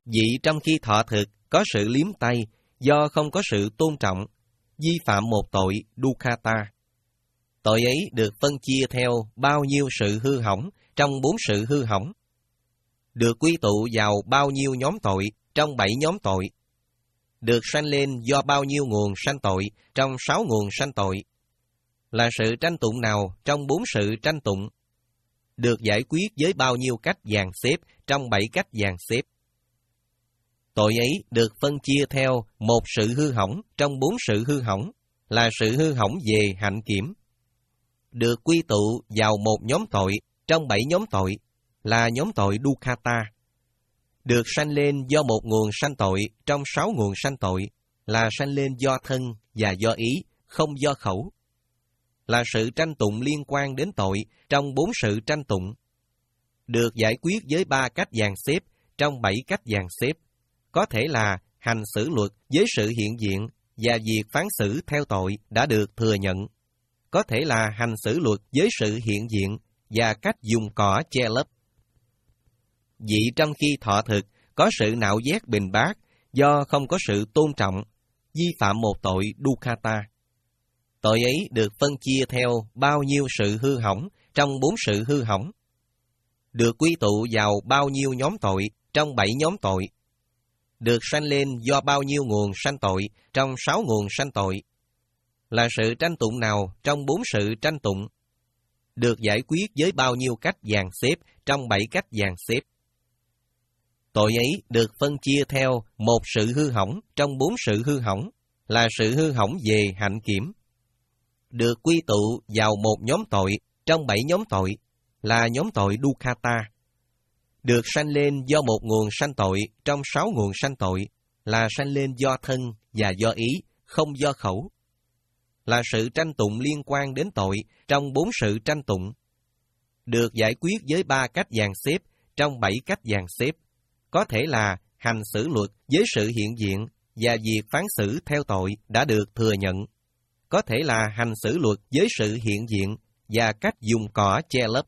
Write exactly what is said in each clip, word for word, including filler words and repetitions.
Vị trong khi thọ thực có sự liếm tay do không có sự tôn trọng, vi phạm một tội Dukkata. Tội ấy được phân chia theo bao nhiêu sự hư hỏng trong bốn sự hư hỏng, được quy tụ vào bao nhiêu nhóm tội trong bảy nhóm tội, được sanh lên do bao nhiêu nguồn sanh tội trong sáu nguồn sanh tội, là sự tranh tụng nào trong bốn sự tranh tụng, được giải quyết với bao nhiêu cách dàn xếp trong bảy cách dàn xếp. Tội ấy được phân chia theo một sự hư hỏng trong bốn sự hư hỏng, là sự hư hỏng về hạnh kiểm, được quy tụ vào một nhóm tội trong bảy nhóm tội, là nhóm tội Dukkata, được sanh lên do một nguồn sanh tội trong sáu nguồn sanh tội, là sanh lên do thân và do ý, không do khẩu, là sự tranh tụng liên quan đến tội trong bốn sự tranh tụng, được giải quyết với ba cách dàn xếp trong bảy cách dàn xếp, có thể là hành xử luật với sự hiện diện và việc phán xử theo tội đã được thừa nhận, có thể là hành xử luật với sự hiện diện và cách dùng cỏ che lấp. Vị trong khi thọ thực có sự nạo vét bình bát do không có sự tôn trọng, vi phạm một tội Dukkata. Tội ấy được phân chia theo bao nhiêu sự hư hỏng trong bốn sự hư hỏng, được quy tụ vào bao nhiêu nhóm tội trong bảy nhóm tội, được sanh lên do bao nhiêu nguồn sanh tội trong sáu nguồn sanh tội, là sự tranh tụng nào trong bốn sự tranh tụng, được giải quyết với bao nhiêu cách dàn xếp trong bảy cách dàn xếp. Tội ấy được phân chia theo một sự hư hỏng trong bốn sự hư hỏng, là sự hư hỏng về hạnh kiểm, được quy tụ vào một nhóm tội trong bảy nhóm tội, là nhóm tội Dukkata, được sanh lên do một nguồn sanh tội trong sáu nguồn sanh tội, là sanh lên do thân và do ý, không do khẩu, là sự tranh tụng liên quan đến tội trong bốn sự tranh tụng, được giải quyết với ba cách dàn xếp trong bảy cách dàn xếp, có thể là hành xử luật với sự hiện diện và việc phán xử theo tội đã được thừa nhận, có thể là hành xử luật với sự hiện diện và cách dùng cỏ che lấp.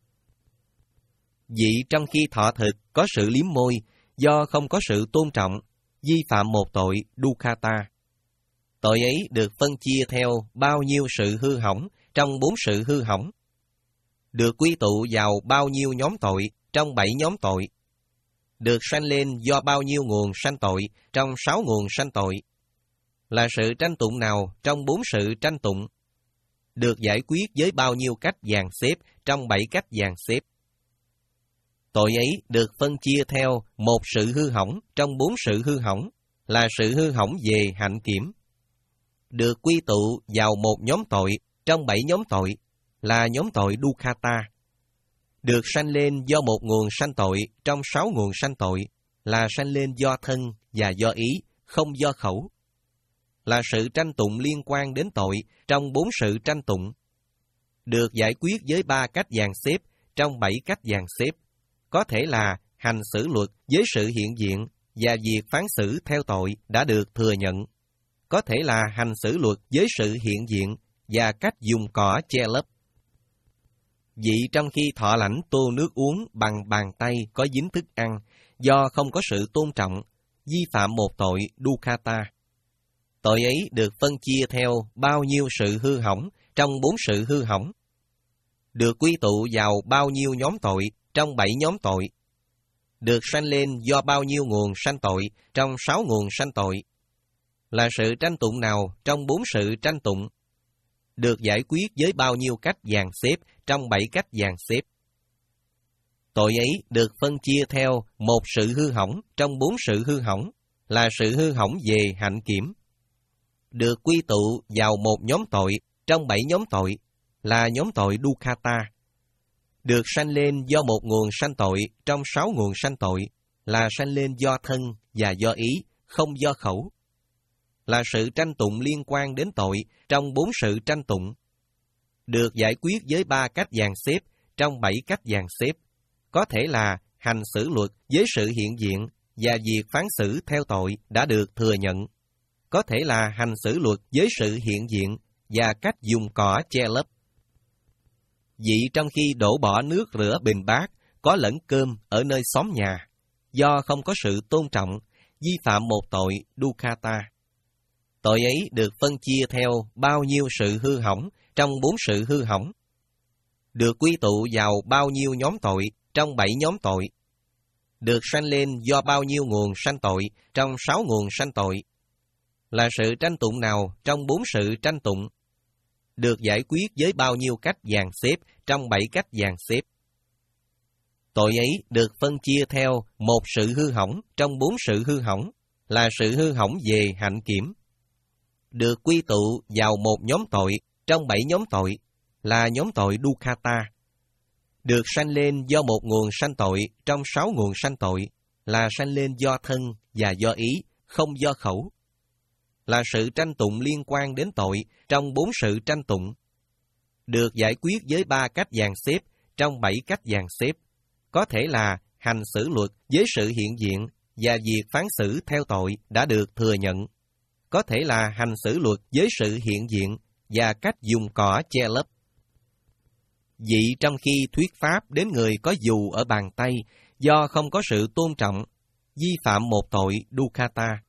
Vị trong khi thọ thực có sự liếm môi do không có sự tôn trọng, vi phạm một tội Dukkata. Tội ấy được phân chia theo bao nhiêu sự hư hỏng trong bốn sự hư hỏng, được quy tụ vào bao nhiêu nhóm tội trong bảy nhóm tội, được sanh lên do bao nhiêu nguồn sanh tội trong sáu nguồn sanh tội, là sự tranh tụng nào trong bốn sự tranh tụng, được giải quyết với bao nhiêu cách dàn xếp trong bảy cách dàn xếp. Tội ấy được phân chia theo một sự hư hỏng trong bốn sự hư hỏng, là sự hư hỏng về hạnh kiểm, được quy tụ vào một nhóm tội trong bảy nhóm tội, là nhóm tội Dukkata, được sanh lên do một nguồn sanh tội trong sáu nguồn sanh tội, là sanh lên do thân và do ý, không do khẩu, là sự tranh tụng liên quan đến tội trong bốn sự tranh tụng, được giải quyết với ba cách dàn xếp trong bảy cách dàn xếp, có thể là hành xử luật với sự hiện diện và việc phán xử theo tội đã được thừa nhận, có thể là hành xử luật với sự hiện diện và cách dùng cỏ che lấp. Vị trong khi thọ lãnh tô nước uống bằng bàn tay có dính thức ăn do không có sự tôn trọng, vi phạm một tội Dukkata. Tội ấy được phân chia theo bao nhiêu sự hư hỏng trong bốn sự hư hỏng, được quy tụ vào bao nhiêu nhóm tội trong bảy nhóm tội, được sanh lên do bao nhiêu nguồn sanh tội trong sáu nguồn sanh tội, là sự tranh tụng nào trong bốn sự tranh tụng, được giải quyết với bao nhiêu cách dàn xếp trong bảy cách dàn xếp. Tội ấy được phân chia theo một sự hư hỏng trong bốn sự hư hỏng, là sự hư hỏng về hạnh kiểm, được quy tụ vào một nhóm tội trong bảy nhóm tội, là nhóm tội Dukkata, được sanh lên do một nguồn sanh tội trong sáu nguồn sanh tội, là sanh lên do thân và do ý, không do khẩu, là sự tranh tụng liên quan đến tội trong bốn sự tranh tụng, được giải quyết với ba cách dàn xếp trong bảy cách dàn xếp, có thể là hành xử luật với sự hiện diện và việc phán xử theo tội đã được thừa nhận, có thể là hành xử luật với sự hiện diện và cách dùng cỏ che lấp. Vị trong khi đổ bỏ nước rửa bình bát có lẫn cơm ở nơi xóm nhà, do không có sự tôn trọng vi phạm một tội dukkata. Tội ấy được phân chia theo bao nhiêu sự hư hỏng trong bốn sự hư hỏng, được quy tụ vào bao nhiêu nhóm tội trong bảy nhóm tội, được sanh lên do bao nhiêu nguồn sanh tội trong sáu nguồn sanh tội, là sự tranh tụng nào trong bốn sự tranh tụng, được giải quyết với bao nhiêu cách dàn xếp trong bảy cách dàn xếp. Tội ấy được phân chia theo một sự hư hỏng trong bốn sự hư hỏng, là sự hư hỏng về hạnh kiểm, được quy tụ vào một nhóm tội trong bảy nhóm tội, là nhóm tội dukkata, được sanh lên do một nguồn sanh tội trong sáu nguồn sanh tội, là sanh lên do thân và do ý, không do khẩu, là sự tranh tụng liên quan đến tội trong bốn sự tranh tụng, được giải quyết với ba cách dàn xếp trong bảy cách dàn xếp, có thể là hành xử luật với sự hiện diện và việc phán xử theo tội đã được thừa nhận, có thể là hành xử luật với sự hiện diện và cách dùng cỏ che lấp. Vị trong khi thuyết pháp đến người có dù ở bàn tay do không có sự tôn trọng, vi phạm một tội dukkata.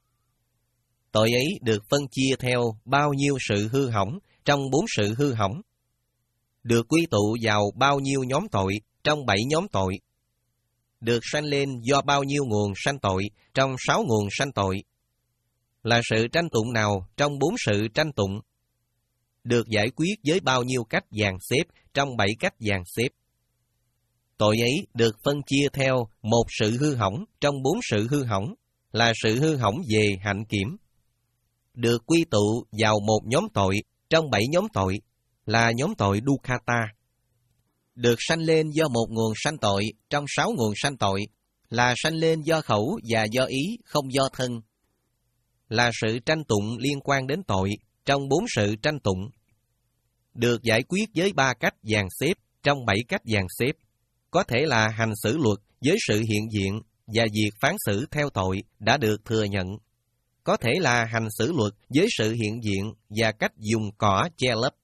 Tội ấy được phân chia theo bao nhiêu sự hư hỏng trong bốn sự hư hỏng, được quy tụ vào bao nhiêu nhóm tội trong bảy nhóm tội, được sanh lên do bao nhiêu nguồn sanh tội trong sáu nguồn sanh tội, là sự tranh tụng nào trong bốn sự tranh tụng, được giải quyết với bao nhiêu cách dàn xếp trong bảy cách dàn xếp. Tội ấy được phân chia theo một sự hư hỏng trong bốn sự hư hỏng, là sự hư hỏng về hạnh kiểm, được quy tụ vào một nhóm tội trong bảy nhóm tội, là nhóm tội dukkata, được sanh lên do một nguồn sanh tội trong sáu nguồn sanh tội, là sanh lên do khẩu và do ý, không do thân, là sự tranh tụng liên quan đến tội trong bốn sự tranh tụng, được giải quyết với ba cách dàn xếp trong bảy cách dàn xếp, có thể là hành xử luật với sự hiện diện và việc phán xử theo tội đã được thừa nhận, có thể là hành xử luật với sự hiện diện và cách dùng cỏ che lấp.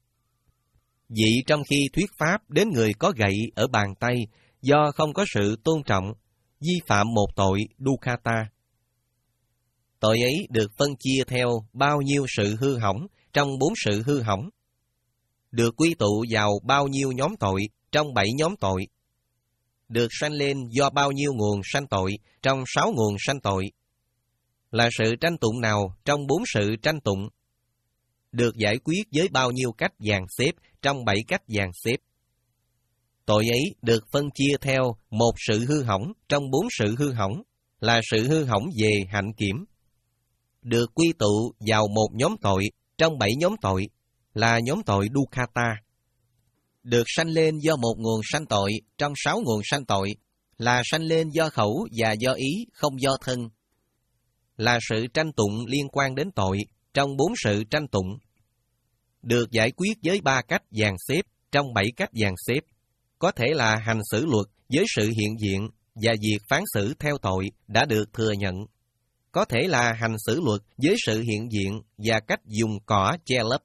Vị trong khi thuyết pháp đến người có gậy ở bàn tay do không có sự tôn trọng, vi phạm một tội dukkata. Tội ấy được phân chia theo bao nhiêu sự hư hỏng trong bốn sự hư hỏng, được quy tụ vào bao nhiêu nhóm tội trong bảy nhóm tội, được sanh lên do bao nhiêu nguồn sanh tội trong sáu nguồn sanh tội, là sự tranh tụng nào trong bốn sự tranh tụng, được giải quyết với bao nhiêu cách dàn xếp trong bảy cách dàn xếp. Tội ấy được phân chia theo một sự hư hỏng trong bốn sự hư hỏng, là sự hư hỏng về hạnh kiểm, được quy tụ vào một nhóm tội trong bảy nhóm tội, là nhóm tội dukkata, được sanh lên do một nguồn sanh tội trong sáu nguồn sanh tội, là sanh lên do khẩu và do ý, không do thân, là sự tranh tụng liên quan đến tội trong bốn sự tranh tụng, được giải quyết với ba cách dàn xếp trong bảy cách dàn xếp, có thể là hành xử luật với sự hiện diện và việc phán xử theo tội đã được thừa nhận, có thể là hành xử luật với sự hiện diện và cách dùng cỏ che lấp.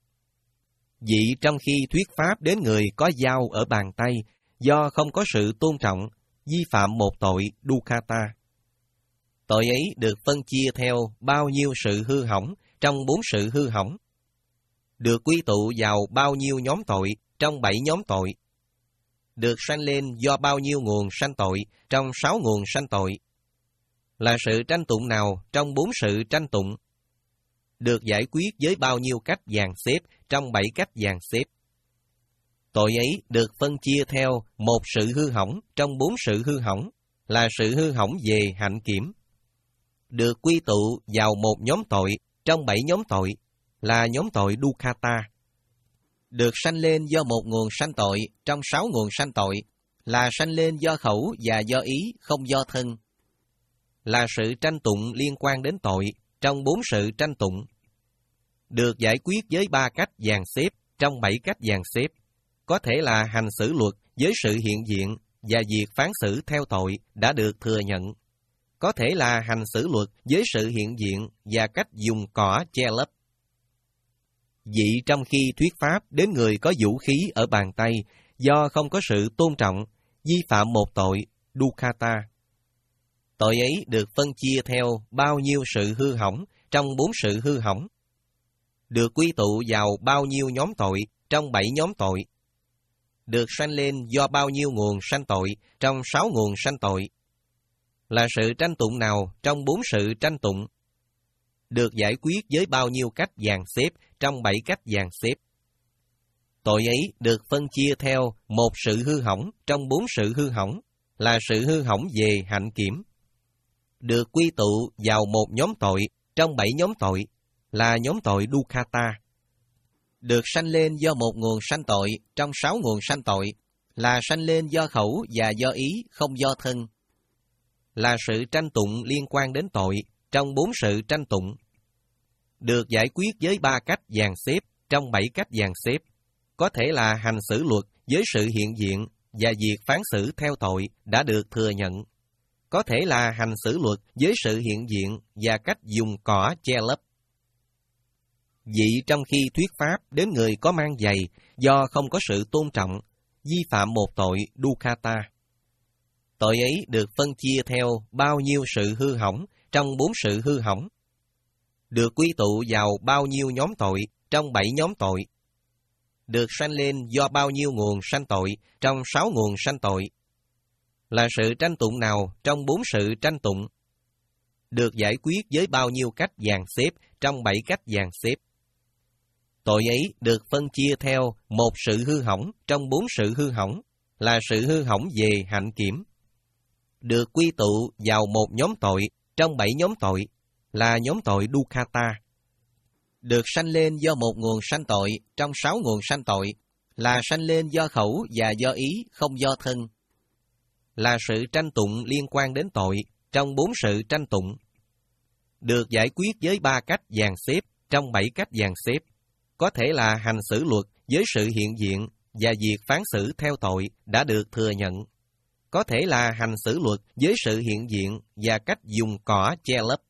Vị trong khi thuyết pháp đến người có dao ở bàn tay do không có sự tôn trọng, vi phạm một tội dukkata. Tội ấy được phân chia theo bao nhiêu sự hư hỏng trong bốn sự hư hỏng, được quy tụ vào bao nhiêu nhóm tội trong bảy nhóm tội, được sanh lên do bao nhiêu nguồn sanh tội trong sáu nguồn sanh tội, là sự tranh tụng nào trong bốn sự tranh tụng, được giải quyết với bao nhiêu cách dàn xếp trong bảy cách dàn xếp. Tội ấy được phân chia theo một sự hư hỏng trong bốn sự hư hỏng, là sự hư hỏng về hạnh kiểm, được quy tụ vào một nhóm tội trong bảy nhóm tội, là nhóm tội dukkata, được sanh lên do một nguồn sanh tội trong sáu nguồn sanh tội, là sanh lên do khẩu và do ý, không do thân, là sự tranh tụng liên quan đến tội trong bốn sự tranh tụng, được giải quyết với ba cách dàn xếp trong bảy cách dàn xếp, có thể là hành xử luật với sự hiện diện và việc phán xử theo tội đã được thừa nhận, có thể là hành xử luật với sự hiện diện và cách dùng cỏ che lấp. Vị trong khi thuyết pháp đến người có vũ khí ở bàn tay do không có sự tôn trọng, vi phạm một tội dukkata. Tội ấy được phân chia theo bao nhiêu sự hư hỏng trong bốn sự hư hỏng, được quy tụ vào bao nhiêu nhóm tội trong bảy nhóm tội, được sanh lên do bao nhiêu nguồn sanh tội trong sáu nguồn sanh tội, là sự tranh tụng nào trong bốn sự tranh tụng, được giải quyết với bao nhiêu cách dàn xếp trong bảy cách dàn xếp. Tội ấy được phân chia theo một sự hư hỏng trong bốn sự hư hỏng, là sự hư hỏng về hạnh kiểm, được quy tụ vào một nhóm tội trong bảy nhóm tội, là nhóm tội Dukkata, được sanh lên do một nguồn sanh tội trong sáu nguồn sanh tội, là sanh lên do khẩu và do ý, không do thân, là sự tranh tụng liên quan đến tội trong bốn sự tranh tụng, được giải quyết với ba cách dàn xếp trong bảy cách dàn xếp, có thể là hành xử luật với sự hiện diện và việc phán xử theo tội đã được thừa nhận, có thể là hành xử luật với sự hiện diện và cách dùng cỏ che lấp. Vị trong khi thuyết pháp đến người có mang giày do không có sự tôn trọng, vi phạm một tội Dukkata. Tội ấy được phân chia theo bao nhiêu sự hư hỏng trong bốn sự hư hỏng, được quy tụ vào bao nhiêu nhóm tội trong bảy nhóm tội, được sanh lên do bao nhiêu nguồn sanh tội trong sáu nguồn sanh tội, là sự tranh tụng nào trong bốn sự tranh tụng, được giải quyết với bao nhiêu cách dàn xếp trong bảy cách dàn xếp. Tội ấy được phân chia theo một sự hư hỏng trong bốn sự hư hỏng, là sự hư hỏng về hạnh kiểm, được quy tụ vào một nhóm tội trong bảy nhóm tội, là nhóm tội Dukkata, được sanh lên do một nguồn sanh tội trong sáu nguồn sanh tội, là sanh lên do khẩu và do ý, không do thân, là sự tranh tụng liên quan đến tội trong bốn sự tranh tụng, được giải quyết với ba cách dàn xếp trong bảy cách dàn xếp, có thể là hành xử luật với sự hiện diện và việc phán xử theo tội đã được thừa nhận, có thể là hành xử luật với sự hiện diện và cách dùng cỏ che lấp.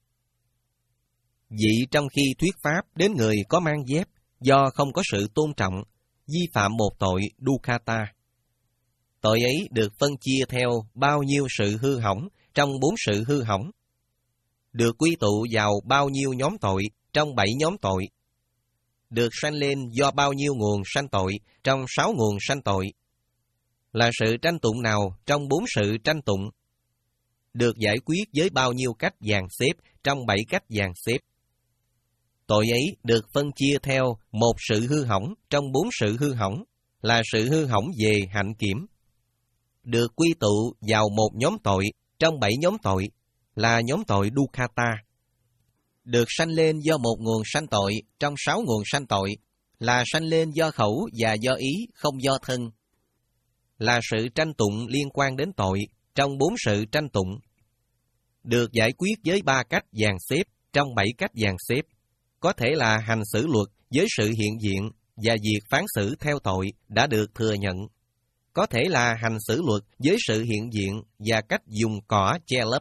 Vị trong khi thuyết pháp đến người có mang dép do không có sự tôn trọng, vi phạm một tội Dukkata. Tội ấy được phân chia theo bao nhiêu sự hư hỏng trong bốn sự hư hỏng, được quy tụ vào bao nhiêu nhóm tội trong bảy nhóm tội, được sanh lên do bao nhiêu nguồn sanh tội trong sáu nguồn sanh tội, là sự tranh tụng nào trong bốn sự tranh tụng, được giải quyết với bao nhiêu cách dàn xếp trong bảy cách dàn xếp. Tội ấy được phân chia theo một sự hư hỏng trong bốn sự hư hỏng, là sự hư hỏng về hạnh kiểm, được quy tụ vào một nhóm tội trong bảy nhóm tội, là nhóm tội Dukkata, được sanh lên do một nguồn sanh tội trong sáu nguồn sanh tội, là sanh lên do khẩu và do ý, không do thân, là sự tranh tụng liên quan đến tội trong bốn sự tranh tụng, được giải quyết với ba cách dàn xếp trong bảy cách dàn xếp, có thể là hành xử luật với sự hiện diện và việc phán xử theo tội đã được thừa nhận, có thể là hành xử luật với sự hiện diện và cách dùng cỏ che lấp.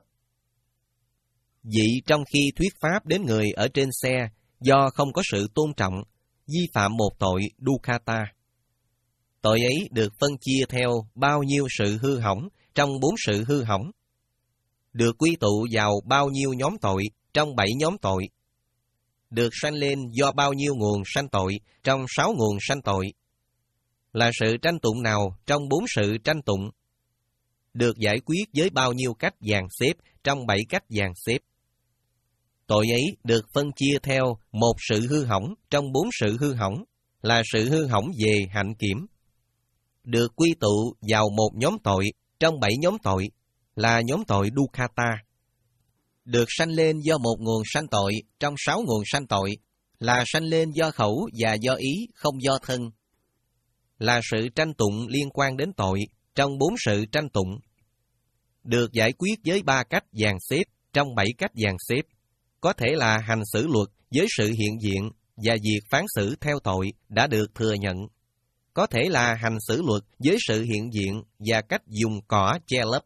Vị trong khi thuyết pháp đến người ở trên xe do không có sự tôn trọng, vi phạm một tội Dukkata. Tội ấy được phân chia theo bao nhiêu sự hư hỏng trong bốn sự hư hỏng, được quy tụ vào bao nhiêu nhóm tội trong bảy nhóm tội, được sanh lên do bao nhiêu nguồn sanh tội trong sáu nguồn sanh tội, là sự tranh tụng nào trong bốn sự tranh tụng, được giải quyết với bao nhiêu cách dàn xếp trong bảy cách dàn xếp. Tội ấy được phân chia theo một sự hư hỏng trong bốn sự hư hỏng, là sự hư hỏng về hạnh kiểm, được quy tụ vào một nhóm tội trong bảy nhóm tội, là nhóm tội Dukkata, được sanh lên do một nguồn sanh tội trong sáu nguồn sanh tội, là sanh lên do khẩu và do ý, không do thân, là sự tranh tụng liên quan đến tội trong bốn sự tranh tụng, được giải quyết với ba cách dàn xếp trong bảy cách dàn xếp, có thể là hành xử luật với sự hiện diện và việc phán xử theo tội đã được thừa nhận, có thể là hành xử luật với sự hiện diện và cách dùng cỏ che lấp.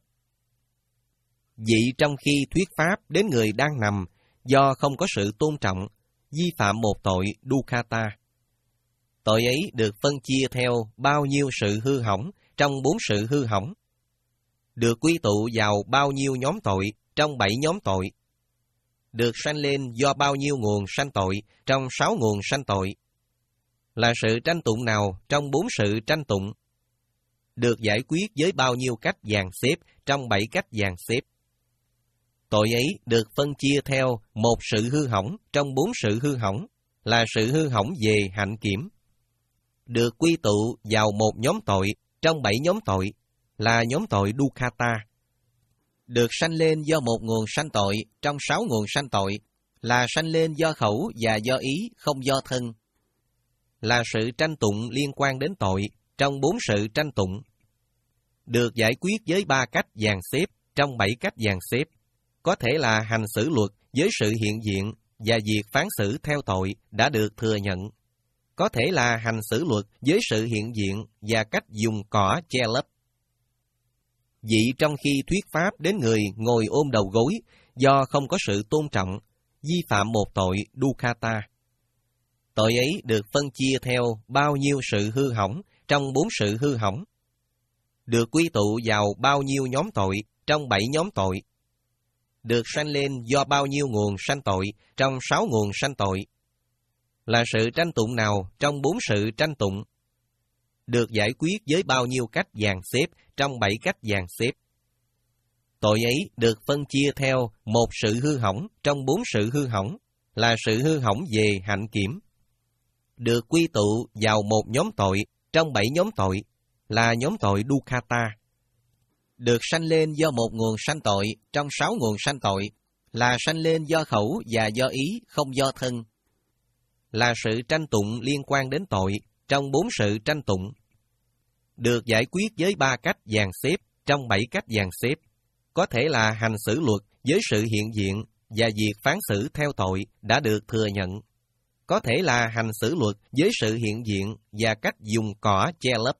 Vị trong khi thuyết pháp đến người đang nằm do không có sự tôn trọng, vi phạm một tội Dukkata. Tội ấy được phân chia theo bao nhiêu sự hư hỏng trong bốn sự hư hỏng, được quy tụ vào bao nhiêu nhóm tội trong bảy nhóm tội, được sanh lên do bao nhiêu nguồn sanh tội trong sáu nguồn sanh tội, là sự tranh tụng nào trong bốn sự tranh tụng, được giải quyết với bao nhiêu cách dàn xếp trong bảy cách dàn xếp. Tội ấy được phân chia theo một sự hư hỏng trong bốn sự hư hỏng, là sự hư hỏng về hạnh kiểm, được quy tụ vào một nhóm tội trong bảy nhóm tội, là nhóm tội Dukkata, được sanh lên do một nguồn sanh tội trong sáu nguồn sanh tội, là sanh lên do khẩu và do ý không do thân, là sự tranh tụng liên quan đến tội trong bốn sự tranh tụng, được giải quyết với ba cách dàn xếp trong bảy cách dàn xếp, có thể là hành xử luật với sự hiện diện và việc phán xử theo tội đã được thừa nhận, có thể là hành xử luật với sự hiện diện và cách dùng cỏ che lấp. Vị trong khi thuyết pháp đến người ngồi ôm đầu gối do không có sự tôn trọng, vi phạm một tội Dukkata. Tội ấy được phân chia theo bao nhiêu sự hư hỏng trong bốn sự hư hỏng, được quy tụ vào bao nhiêu nhóm tội trong bảy nhóm tội, được sanh lên do bao nhiêu nguồn sanh tội trong sáu nguồn sanh tội, là sự tranh tụng nào trong bốn sự tranh tụng, được giải quyết với bao nhiêu cách dàn xếp trong bảy cách dàn xếp. Tội ấy được phân chia theo một sự hư hỏng trong bốn sự hư hỏng, là sự hư hỏng về hạnh kiểm, được quy tụ vào một nhóm tội trong bảy nhóm tội, là nhóm tội Dukkata, được sanh lên do một nguồn sanh tội trong sáu nguồn sanh tội, là sanh lên do khẩu và do ý không do thân, là sự tranh tụng liên quan đến tội trong bốn sự tranh tụng, được giải quyết với ba cách dàn xếp trong bảy cách dàn xếp, có thể là hành xử luật với sự hiện diện và việc phán xử theo tội đã được thừa nhận, có thể là hành xử luật với sự hiện diện và cách dùng cỏ che lấp.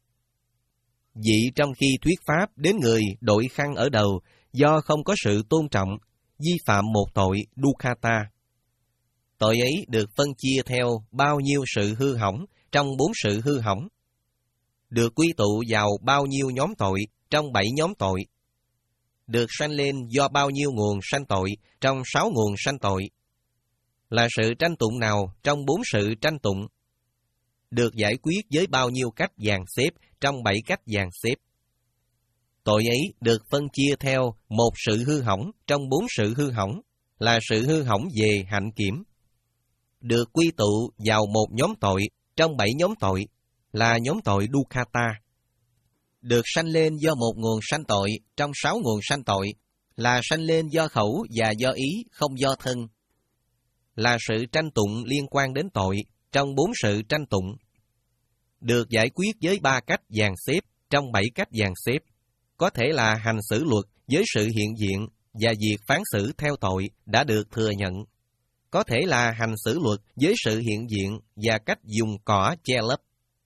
Vị trong khi thuyết pháp đến người đội khăn ở đầu do không có sự tôn trọng, vi phạm một tội Dukkata. Tội ấy được phân chia theo bao nhiêu sự hư hỏng trong bốn sự hư hỏng, được quy tụ vào bao nhiêu nhóm tội trong bảy nhóm tội, được sanh lên do bao nhiêu nguồn sanh tội trong sáu nguồn sanh tội, là sự tranh tụng nào trong bốn sự tranh tụng, được giải quyết với bao nhiêu cách dàn xếp trong bảy cách dàn xếp. Tội ấy được phân chia theo một sự hư hỏng trong bốn sự hư hỏng, là sự hư hỏng về hạnh kiểm, được quy tụ vào một nhóm tội trong bảy nhóm tội, là nhóm tội Dukkata, được sanh lên do một nguồn sanh tội trong sáu nguồn sanh tội, là sanh lên do khẩu và do ý không do thân, là sự tranh tụng liên quan đến tội trong bốn sự tranh tụng, được giải quyết với ba cách dàn xếp trong bảy cách dàn xếp, có thể là hành xử luật với sự hiện diện và việc phán xử theo tội đã được thừa nhận, có thể là hành xử luật với sự hiện diện và cách dùng cỏ che lấp.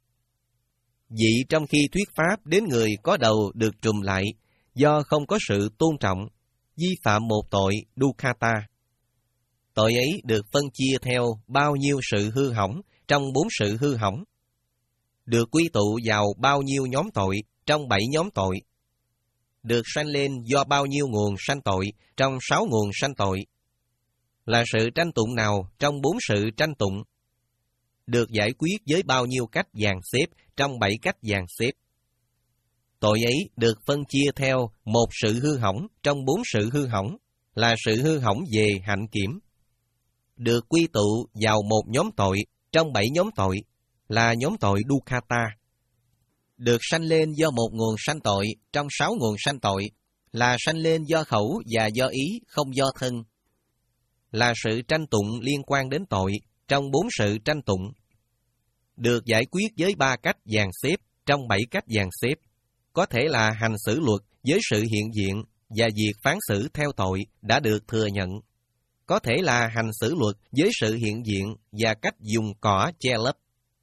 Vị trong khi thuyết pháp đến người có đầu được trùm lại do không có sự tôn trọng, vi phạm một tội Dukkata. Tội ấy được phân chia theo bao nhiêu sự hư hỏng trong bốn sự hư hỏng, được quy tụ vào bao nhiêu nhóm tội trong bảy nhóm tội, được sanh lên do bao nhiêu nguồn sanh tội trong sáu nguồn sanh tội, là sự tranh tụng nào trong bốn sự tranh tụng, được giải quyết với bao nhiêu cách dàn xếp trong bảy cách dàn xếp. Tội ấy được phân chia theo một sự hư hỏng trong bốn sự hư hỏng, là sự hư hỏng về hạnh kiểm, được quy tụ vào một nhóm tội trong bảy nhóm tội, là nhóm tội Dukkata, được sanh lên do một nguồn sanh tội trong sáu nguồn sanh tội, là sanh lên do khẩu và do ý không do thân, là sự tranh tụng liên quan đến tội trong bốn sự tranh tụng, được giải quyết với ba cách dàn xếp trong bảy cách dàn xếp, có thể là hành xử luật với sự hiện diện và việc phán xử theo tội đã được thừa nhận, có thể là hành xử luật với sự hiện diện và cách dùng cỏ che lấp.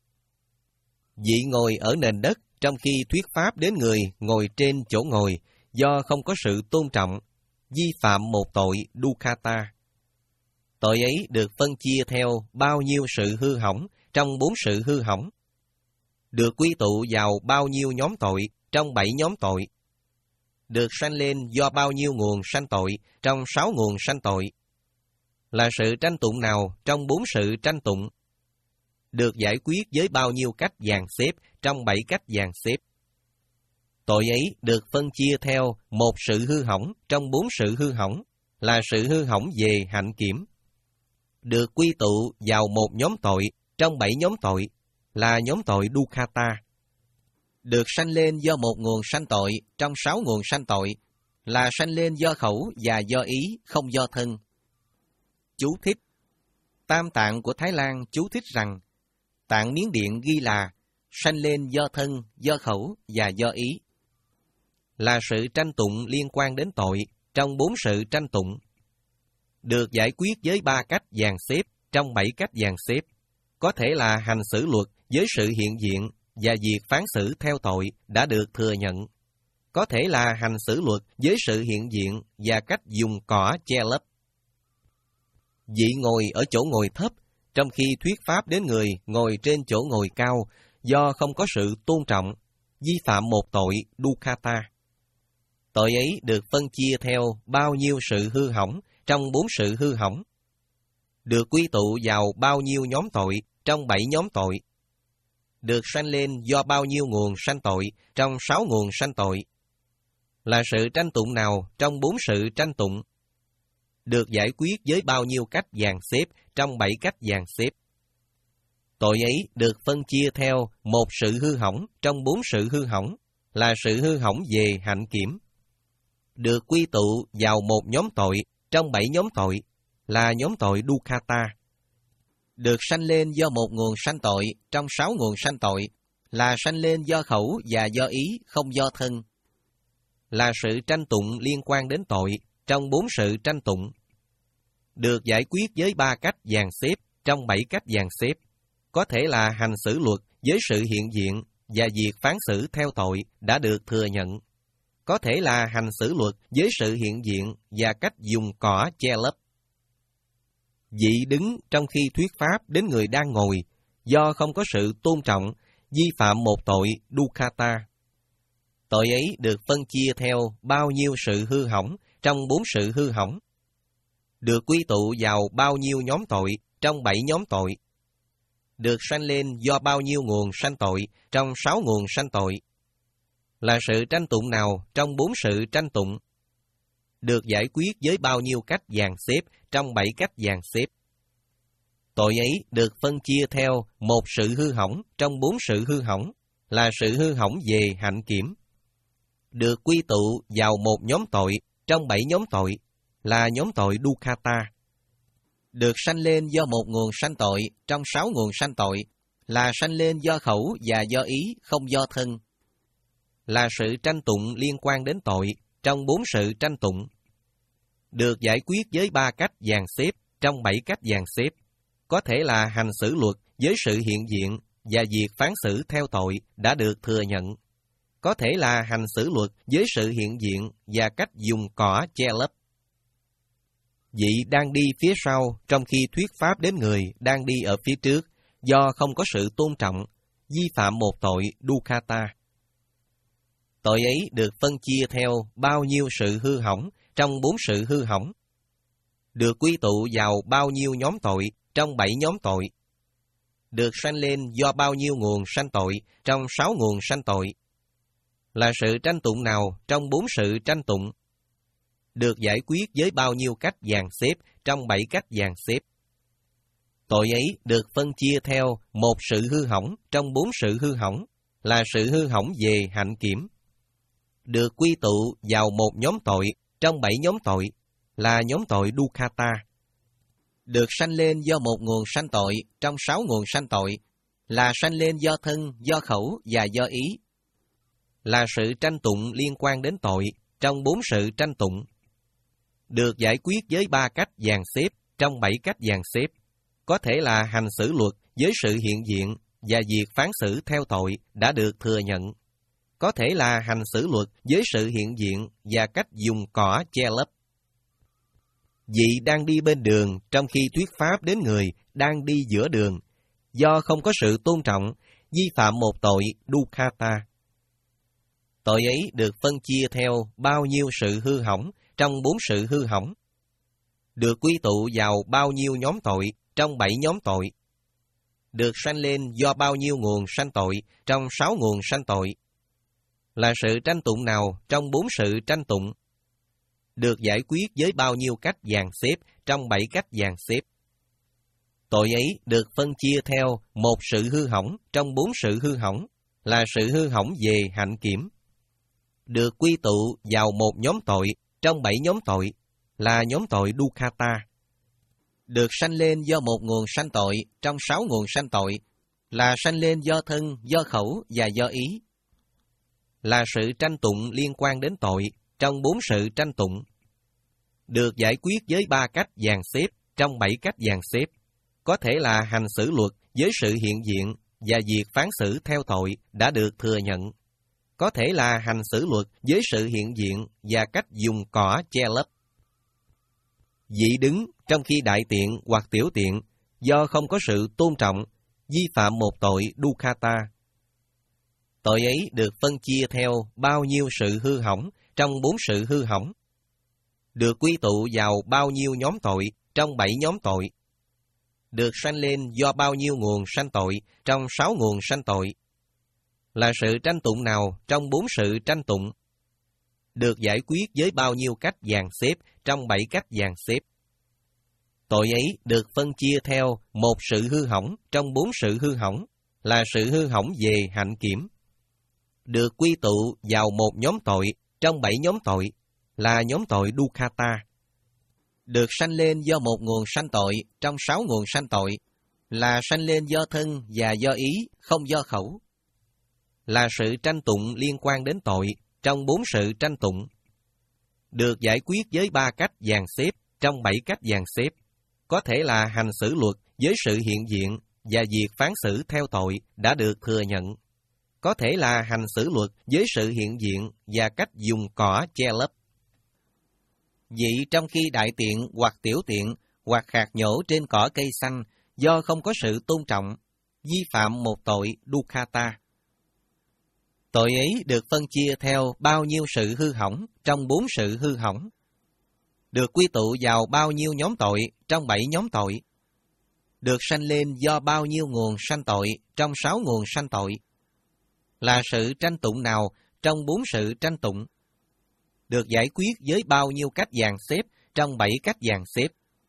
Vị ngồi ở nền đất trong khi thuyết pháp đến người ngồi trên chỗ ngồi do không có sự tôn trọng, vi phạm một tội Dukkata. Tội ấy được phân chia theo bao nhiêu sự hư hỏng trong bốn sự hư hỏng, được quy tụ vào bao nhiêu nhóm tội trong bảy nhóm tội, được sanh lên do bao nhiêu nguồn sanh tội trong sáu nguồn sanh tội? Là sự tranh tụng nào trong bốn sự tranh tụng? Được giải quyết với bao nhiêu cách dàn xếp trong bảy cách dàn xếp? Tội ấy được phân chia theo một sự hư hỏng trong bốn sự hư hỏng, là sự hư hỏng về hạnh kiểm. Được quy tụ vào một nhóm tội trong bảy nhóm tội, là nhóm tội Dukkata. Được sanh lên do một nguồn sanh tội trong sáu nguồn sanh tội, là sanh lên do khẩu và do ý, không do thân. Chú thích: Tam Tạng của Thái Lan chú thích rằng, Tạng Miến Điện ghi là sanh lên do thân, do khẩu và do ý. Là sự tranh tụng liên quan đến tội trong bốn sự tranh tụng. Được giải quyết với ba cách dàn xếp trong bảy cách dàn xếp. Có thể là hành xử luật với sự hiện diện và việc phán xử theo tội đã được thừa nhận. Có thể là hành xử luật với sự hiện diện và cách dùng cỏ che lấp. Vị ngồi ở chỗ ngồi thấp, trong khi thuyết pháp đến người ngồi trên chỗ ngồi cao, do không có sự tôn trọng, vi phạm một tội Dukkata. Tội ấy được phân chia theo bao nhiêu sự hư hỏng trong bốn sự hư hỏng. Được quy tụ vào bao nhiêu nhóm tội trong bảy nhóm tội. Được sanh lên do bao nhiêu nguồn sanh tội trong sáu nguồn sanh tội. Là sự tranh tụng nào trong bốn sự tranh tụng? Được giải quyết với bao nhiêu cách dàn xếp trong bảy cách dàn xếp? Tội ấy được phân chia theo một sự hư hỏng trong bốn sự hư hỏng, là sự hư hỏng về hạnh kiểm. Được quy tụ vào một nhóm tội trong bảy nhóm tội, là nhóm tội Dukkata. Được sanh lên do một nguồn sanh tội trong sáu nguồn sanh tội, là sanh lên do khẩu và do ý, không do thân. Là sự tranh tụng liên quan đến tội trong bốn sự tranh tụng. Được giải quyết với ba cách dàn xếp trong bảy cách dàn xếp. Có thể là hành xử luật với sự hiện diện và việc phán xử theo tội đã được thừa nhận. Có thể là hành xử luật với sự hiện diện và cách dùng cỏ che lấp. Vị đứng trong khi thuyết pháp đến người đang ngồi, do không có sự tôn trọng, vi phạm một tội Dukkata. Tội ấy được phân chia theo bao nhiêu sự hư hỏng trong bốn sự hư hỏng. Được quy tụ vào bao nhiêu nhóm tội trong bảy nhóm tội. Được sanh lên do bao nhiêu nguồn sanh tội trong sáu nguồn sanh tội. Là sự tranh tụng nào trong bốn sự tranh tụng? Được giải quyết với bao nhiêu cách dàn xếp trong bảy cách dàn xếp? Tội ấy được phân chia theo một sự hư hỏng trong bốn sự hư hỏng, là sự hư hỏng về hạnh kiểm. Được quy tụ vào một nhóm tội trong bảy nhóm tội, là nhóm tội Dukkata. Được sanh lên do một nguồn sanh tội trong sáu nguồn sanh tội, là sanh lên do khẩu và do ý, không do thân. Là sự tranh tụng liên quan đến tội trong bốn sự tranh tụng. Được giải quyết với ba cách dàn xếp trong bảy cách dàn xếp. Có thể là hành xử luật với sự hiện diện và việc phán xử theo tội đã được thừa nhận. Có thể là hành xử luật với sự hiện diện và cách dùng cỏ che lấp. Vị đang đi phía sau trong khi thuyết pháp đến người đang đi ở phía trước, do không có sự tôn trọng, vi phạm một tội Dukkata. Tội ấy được phân chia theo bao nhiêu sự hư hỏng trong bốn sự hư hỏng. Được quy tụ vào bao nhiêu nhóm tội trong bảy nhóm tội. Được sanh lên do bao nhiêu nguồn sanh tội trong sáu nguồn sanh tội. Là sự tranh tụng nào trong bốn sự tranh tụng? Được giải quyết với bao nhiêu cách dàn xếp trong bảy cách dàn xếp? Tội ấy được phân chia theo một sự hư hỏng trong bốn sự hư hỏng, là sự hư hỏng về hạnh kiểm. Được quy tụ vào một nhóm tội trong bảy nhóm tội, là nhóm tội Dukkata. Được sanh lên do một nguồn sanh tội trong sáu nguồn sanh tội, là sanh lên do thân, do khẩu và do ý. Là sự tranh tụng liên quan đến tội trong bốn sự tranh tụng. Được giải quyết với ba cách dàn xếp trong bảy cách dàn xếp. Có thể là hành xử luật với sự hiện diện và việc phán xử theo tội đã được thừa nhận. Có thể là hành xử luật với sự hiện diện và cách dùng cỏ che lấp. Vị đang đi bên đường trong khi thuyết pháp đến người đang đi giữa đường, do không có sự tôn trọng, vi phạm một tội Dukkata. Tội ấy được phân chia theo bao nhiêu sự hư hỏng trong bốn sự hư hỏng, được quy tụ vào bao nhiêu nhóm tội trong bảy nhóm tội, được sanh lên do bao nhiêu nguồn sanh tội trong sáu nguồn sanh tội, là sự tranh tụng nào trong bốn sự tranh tụng, được giải quyết với bao nhiêu cách dàn xếp trong bảy cách dàn xếp. Tội ấy được phân chia theo một sự hư hỏng trong bốn sự hư hỏng, là sự hư hỏng về hạnh kiểm, được quy tụ vào một nhóm tội trong bảy nhóm tội, là nhóm tội Dukkata, được sanh lên do một nguồn sanh tội trong sáu nguồn sanh tội, là sanh lên do thân, do khẩu và do ý, là sự tranh tụng liên quan đến tội trong bốn sự tranh tụng, được giải quyết với ba cách dàn xếp trong bảy cách dàn xếp, có thể là hành xử luật với sự hiện diện và việc phán xử theo tội đã được thừa nhận, có thể là hành xử luật với sự hiện diện và cách dùng cỏ che lấp. Vị đứng trong khi đại tiện hoặc tiểu tiện do không có sự tôn trọng, vi phạm một tội Dukkata. Tội ấy được phân chia theo bao nhiêu sự hư hỏng trong bốn sự hư hỏng, được quy tụ vào bao nhiêu nhóm tội trong bảy nhóm tội, được sanh lên do bao nhiêu nguồn sanh tội trong sáu nguồn sanh tội, là sự tranh tụng nào trong bốn sự tranh tụng, được giải quyết với bao nhiêu cách dàn xếp trong bảy cách dàn xếp. Tội ấy được phân chia theo một sự hư hỏng trong bốn sự hư hỏng, là sự hư hỏng về hạnh kiểm, được quy tụ vào một nhóm tội trong bảy nhóm tội, là nhóm tội Dukkata, được sanh lên do một nguồn sanh tội trong sáu nguồn sanh tội, là sanh lên do thân và do ý, không do khẩu, là sự tranh tụng liên quan đến tội trong bốn sự tranh tụng, được giải quyết với ba cách dàn xếp trong bảy cách dàn xếp, có thể là hành xử luật với sự hiện diện và việc phán xử theo tội đã được thừa nhận, có thể là hành xử luật với sự hiện diện và cách dùng cỏ che lấp. Vị trong khi đại tiện hoặc tiểu tiện hoặc khạc nhổ trên cỏ cây xanh do không có sự tôn trọng, vi phạm một tội Dukkata. Tội ấy được phân chia theo bao nhiêu sự hư hỏng trong bốn sự hư hỏng, được quy tụ vào bao nhiêu nhóm tội trong bảy nhóm tội, được sanh lên do bao nhiêu nguồn sanh tội trong sáu nguồn sanh tội, là sự tranh tụng nào trong bốn sự tranh tụng, được giải quyết với bao nhiêu cách dàn xếp trong bảy cách dàn xếp.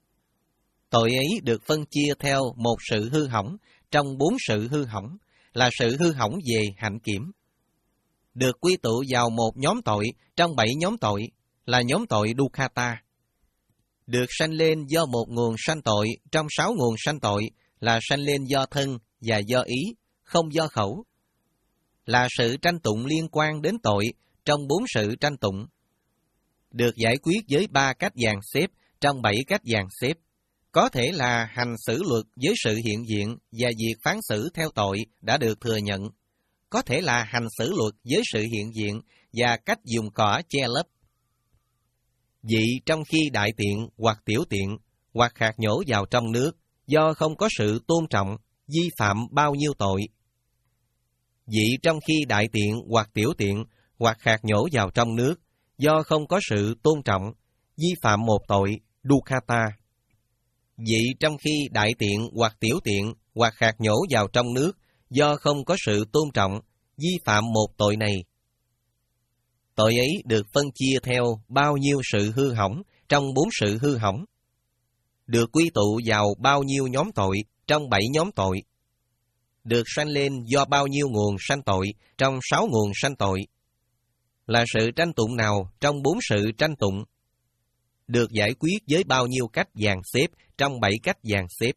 Tội ấy được phân chia theo một sự hư hỏng trong bốn sự hư hỏng, là sự hư hỏng về hạnh kiểm, được quy tụ vào một nhóm tội trong bảy nhóm tội, là nhóm tội Dukkata, được sanh lên do một nguồn sanh tội trong sáu nguồn sanh tội, là sanh lên do thân và do ý, không do khẩu, là sự tranh tụng liên quan đến tội trong bốn sự tranh tụng, được giải quyết với ba cách dàn xếp trong bảy cách dàn xếp, có thể là hành xử luật với sự hiện diện và việc phán xử theo tội đã được thừa nhận, có thể là hành xử luật với sự hiện diện và cách dùng cỏ che lấp. Vị trong khi đại tiện hoặc tiểu tiện hoặc khạc nhổ vào trong nước do không có sự tôn trọng, vi phạm bao nhiêu tội. Vị trong khi đại tiện hoặc tiểu tiện hoặc khạc nhổ vào trong nước do không có sự tôn trọng, vi phạm một tội Dukkata. Vị trong khi đại tiện hoặc tiểu tiện hoặc khạc nhổ vào trong nước do không có sự tôn trọng, vi phạm một tội này. Tội ấy được phân chia theo bao nhiêu sự hư hỏng trong bốn sự hư hỏng, được quy tụ vào bao nhiêu nhóm tội trong bảy nhóm tội, được sanh lên do bao nhiêu nguồn sanh tội trong sáu nguồn sanh tội, là sự tranh tụng nào trong bốn sự tranh tụng, được giải quyết với bao nhiêu cách dàn xếp trong bảy cách dàn xếp.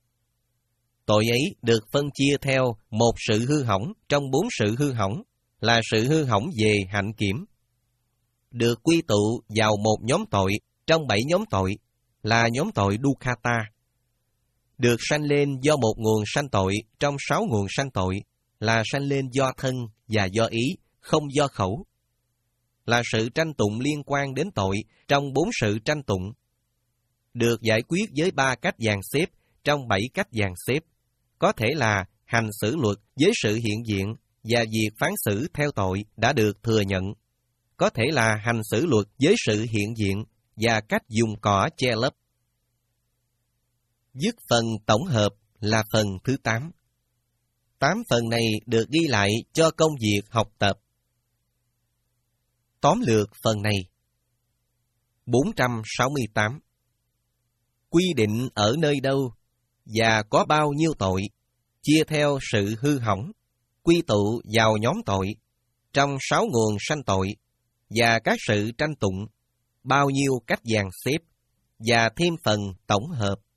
Tội ấy được phân chia theo một sự hư hỏng trong bốn sự hư hỏng, là sự hư hỏng về hạnh kiểm, được quy tụ vào một nhóm tội trong bảy nhóm tội, là nhóm tội Dukkata, được sanh lên do một nguồn sanh tội trong sáu nguồn sanh tội, là sanh lên do thân và do ý, không do khẩu, là sự tranh tụng liên quan đến tội trong bốn sự tranh tụng, được giải quyết với ba cách dàn xếp trong bảy cách dàn xếp, có thể là hành xử luật với sự hiện diện và việc phán xử theo tội đã được thừa nhận. Có thể là hành xử luật với sự hiện diện và cách dùng cỏ che lấp. Dứt phần tổng hợp là phần thứ tám. Tám phần này được ghi lại cho công việc học tập. Tóm lược phần này. bốn trăm sáu mươi tám. Quy định ở nơi đâu và có bao nhiêu tội, chia theo sự hư hỏng, quy tụ vào nhóm tội, trong sáu nguồn sanh tội, và các sự tranh tụng, bao nhiêu cách dàn xếp, và thêm phần tổng hợp.